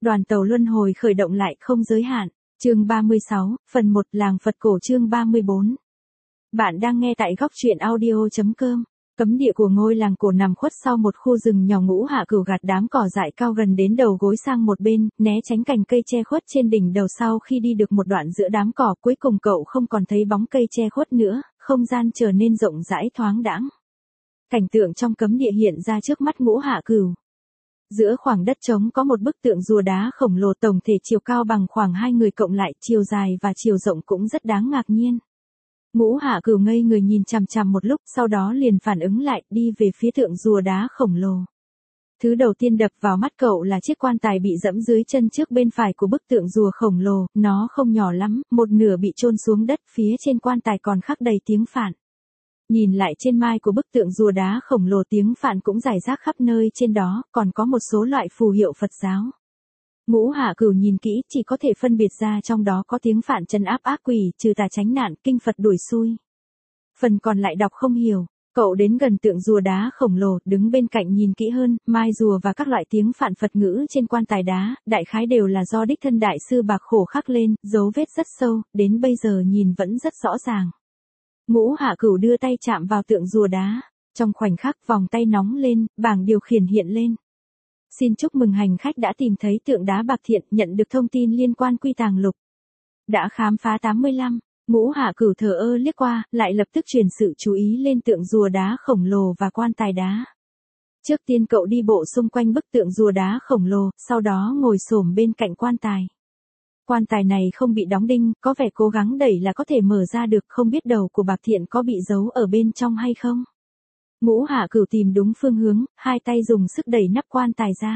Đoàn tàu luân hồi khởi động lại không giới hạn. Chương 36, phần 1 Làng Phật cổ chương 34. Bạn đang nghe tại góc truyện audio.com. Cấm địa của ngôi làng cổ nằm khuất sau một khu rừng nhỏ. Ngũ Hạ Cửu gạt đám cỏ dại cao gần đến đầu gối sang một bên, né tránh cành cây che khuất trên đỉnh đầu. Sau khi đi được một đoạn giữa đám cỏ, cuối cùng cậu không còn thấy bóng cây che khuất nữa, không gian trở nên rộng rãi thoáng đãng. Cảnh tượng trong cấm địa hiện ra trước mắt Ngũ Hạ Cửu. Giữa khoảng đất trống có một bức tượng rùa đá khổng lồ, tổng thể chiều cao bằng khoảng 2 người cộng lại, chiều dài và chiều rộng cũng rất đáng ngạc nhiên. Ngũ Hạ Cửu ngây người nhìn chằm chằm một lúc, sau đó liền phản ứng lại, đi về phía tượng rùa đá khổng lồ. Thứ đầu tiên đập vào mắt cậu là chiếc quan tài bị dẫm dưới chân trước bên phải của bức tượng rùa khổng lồ. Nó không nhỏ lắm, một nửa bị chôn xuống đất, phía trên quan tài còn khắc đầy tiếng Phạn. Nhìn lại trên mai của bức tượng rùa đá khổng lồ, tiếng Phạn cũng rải rác khắp nơi trên đó, còn có một số loại phù hiệu Phật giáo. Ngũ Hạ Cửu nhìn kỹ, chỉ có thể phân biệt ra trong đó có tiếng Phạn trấn áp ác quỷ, trừ tà tránh nạn, kinh Phật đuổi xui. Phần còn lại đọc không hiểu. Cậu đến gần tượng rùa đá khổng lồ, đứng bên cạnh nhìn kỹ hơn, mai rùa và các loại tiếng Phạn Phật ngữ trên quan tài đá, đại khái đều là do đích thân đại sư Bạc Khổ khắc lên, dấu vết rất sâu, đến bây giờ nhìn vẫn rất rõ ràng. Ngũ Hạ Cửu đưa tay chạm vào tượng rùa đá. Trong khoảnh khắc vòng tay nóng lên, bảng điều khiển hiện lên. Xin chúc mừng hành khách đã tìm thấy tượng đá bạc thiện, nhận được thông tin liên quan Quy Tàng Lục. Đã khám phá 85. Ngũ Hạ Cửu thờ ơ liếc qua, lại lập tức chuyển sự chú ý lên tượng rùa đá khổng lồ và quan tài đá. Trước tiên cậu đi bộ xung quanh bức tượng rùa đá khổng lồ, sau đó ngồi xổm bên cạnh quan tài. Quan tài này không bị đóng đinh, có vẻ cố gắng đẩy là có thể mở ra được, không biết đầu của bạc thiện có bị giấu ở bên trong hay không. Ngũ Hạ Cửu tìm đúng phương hướng, hai tay dùng sức đẩy nắp quan tài ra.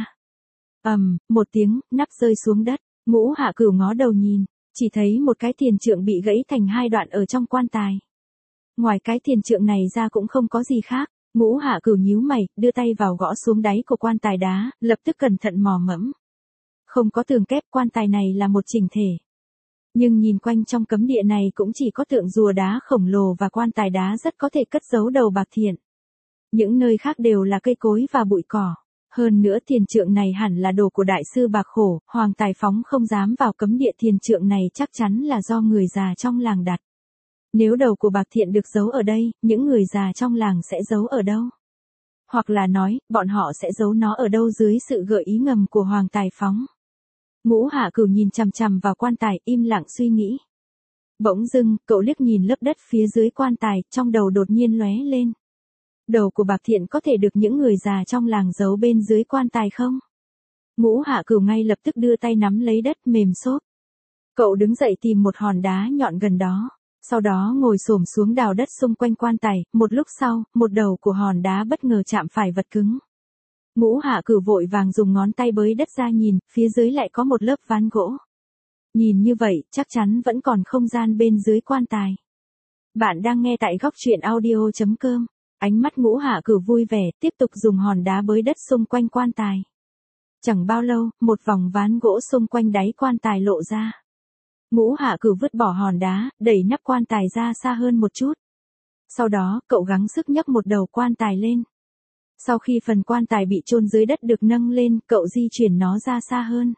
Một tiếng, nắp rơi xuống đất. Ngũ Hạ Cửu ngó đầu nhìn, chỉ thấy một cái thiền trượng bị gãy thành hai đoạn ở trong quan tài. Ngoài cái thiền trượng này ra cũng không có gì khác. Ngũ Hạ Cửu nhíu mày, đưa tay vào gõ xuống đáy của quan tài đá, lập tức cẩn thận mò mẫm. Không có tường kép, quan tài này là một chỉnh thể. Nhưng nhìn quanh trong cấm địa này cũng chỉ có tượng rùa đá khổng lồ và quan tài đá rất có thể cất giấu đầu bạc thiện. Những nơi khác đều là cây cối và bụi cỏ. Hơn nữa thiền trượng này hẳn là đồ của đại sư Bạc Khổ, Hoàng Tài Phóng không dám vào cấm địa, thiền trượng này chắc chắn là do người già trong làng đặt. Nếu đầu của bạc thiện được giấu ở đây, những người già trong làng sẽ giấu ở đâu? Hoặc là nói, bọn họ sẽ giấu nó ở đâu dưới sự gợi ý ngầm của Hoàng Tài Phóng? Ngũ Hạ Cửu nhìn chằm chằm vào quan tài, im lặng suy nghĩ. Bỗng dưng, cậu liếc nhìn lớp đất phía dưới quan tài, trong đầu đột nhiên lóe lên. Đầu của bạc thiện có thể được những người già trong làng giấu bên dưới quan tài không? Ngũ Hạ Cửu ngay lập tức đưa tay nắm lấy đất mềm xốp. Cậu đứng dậy tìm một hòn đá nhọn gần đó. Sau đó ngồi xổm xuống đào đất xung quanh quan tài. Một lúc sau, một đầu của hòn đá bất ngờ chạm phải vật cứng. Ngũ Hạ Cửu vội vàng dùng ngón tay bới đất ra nhìn, phía dưới lại có một lớp ván gỗ. Nhìn như vậy, chắc chắn vẫn còn không gian bên dưới quan tài. Bạn đang nghe tại góc truyện audio.com. Ánh mắt Ngũ Hạ Cửu vui vẻ, tiếp tục dùng hòn đá bới đất xung quanh quan tài. Chẳng bao lâu, một vòng ván gỗ xung quanh đáy quan tài lộ ra. Ngũ Hạ Cửu vứt bỏ hòn đá, đẩy nắp quan tài ra xa hơn một chút. Sau đó, cậu gắng sức nhấc một đầu quan tài lên. Sau khi phần quan tài bị chôn dưới đất được nâng lên, cậu di chuyển nó ra xa hơn.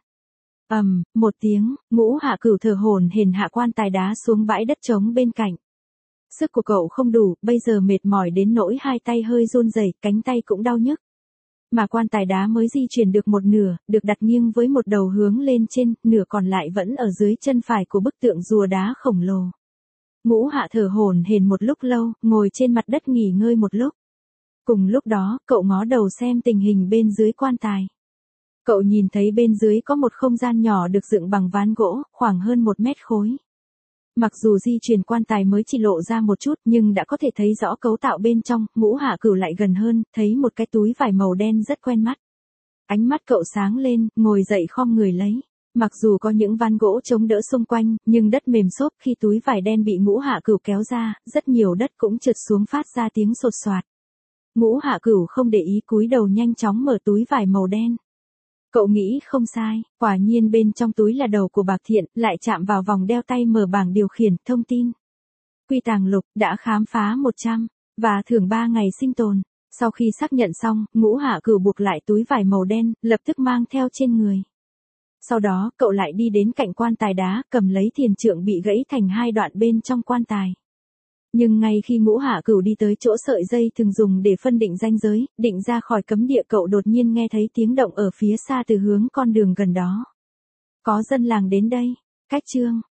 Một tiếng, Ngũ Hạ Cửu thở hổn hển hạ quan tài đá xuống bãi đất trống bên cạnh. Sức của cậu không đủ, bây giờ mệt mỏi đến nỗi hai tay hơi run rẩy, cánh tay cũng đau nhức. Mà quan tài đá mới di chuyển được một nửa, được đặt nghiêng với một đầu hướng lên trên, nửa còn lại vẫn ở dưới chân phải của bức tượng rùa đá khổng lồ. Ngũ Hạ thở hổn hển một lúc lâu, ngồi trên mặt đất nghỉ ngơi một lúc. Cùng lúc đó, cậu ngó đầu xem tình hình bên dưới quan tài. Cậu nhìn thấy bên dưới có một không gian nhỏ được dựng bằng ván gỗ, khoảng hơn 1 mét khối. Mặc dù di chuyển quan tài mới chỉ lộ ra một chút, nhưng đã có thể thấy rõ cấu tạo bên trong. Ngũ Hạ Cửu lại gần hơn, thấy một cái túi vải màu đen rất quen mắt. Ánh mắt cậu sáng lên, ngồi dậy khom người lấy. Mặc dù có những ván gỗ chống đỡ xung quanh, nhưng đất mềm xốp, khi túi vải đen bị Ngũ Hạ Cửu kéo ra, rất nhiều đất cũng trượt xuống phát ra tiếng sột soạt. Ngũ Hạ Cửu không để ý, cúi đầu nhanh chóng mở túi vải màu đen. Cậu nghĩ không sai, quả nhiên bên trong túi là đầu của bạc thiện, lại chạm vào vòng đeo tay, mở bảng điều khiển, thông tin. Quy Tàng Lục, đã khám phá 100, và thưởng 3 ngày sinh tồn. Sau khi xác nhận xong, Ngũ Hạ Cửu buộc lại túi vải màu đen, lập tức mang theo trên người. Sau đó, cậu lại đi đến cạnh quan tài đá, cầm lấy thiền trượng bị gãy thành hai đoạn bên trong quan tài. Nhưng ngay khi Ngũ Hạ Cửu đi tới chỗ sợi dây thường dùng để phân định ranh giới, định ra khỏi cấm địa, cậu đột nhiên nghe thấy tiếng động ở phía xa từ hướng con đường gần đó. Có dân làng đến đây. Cách chương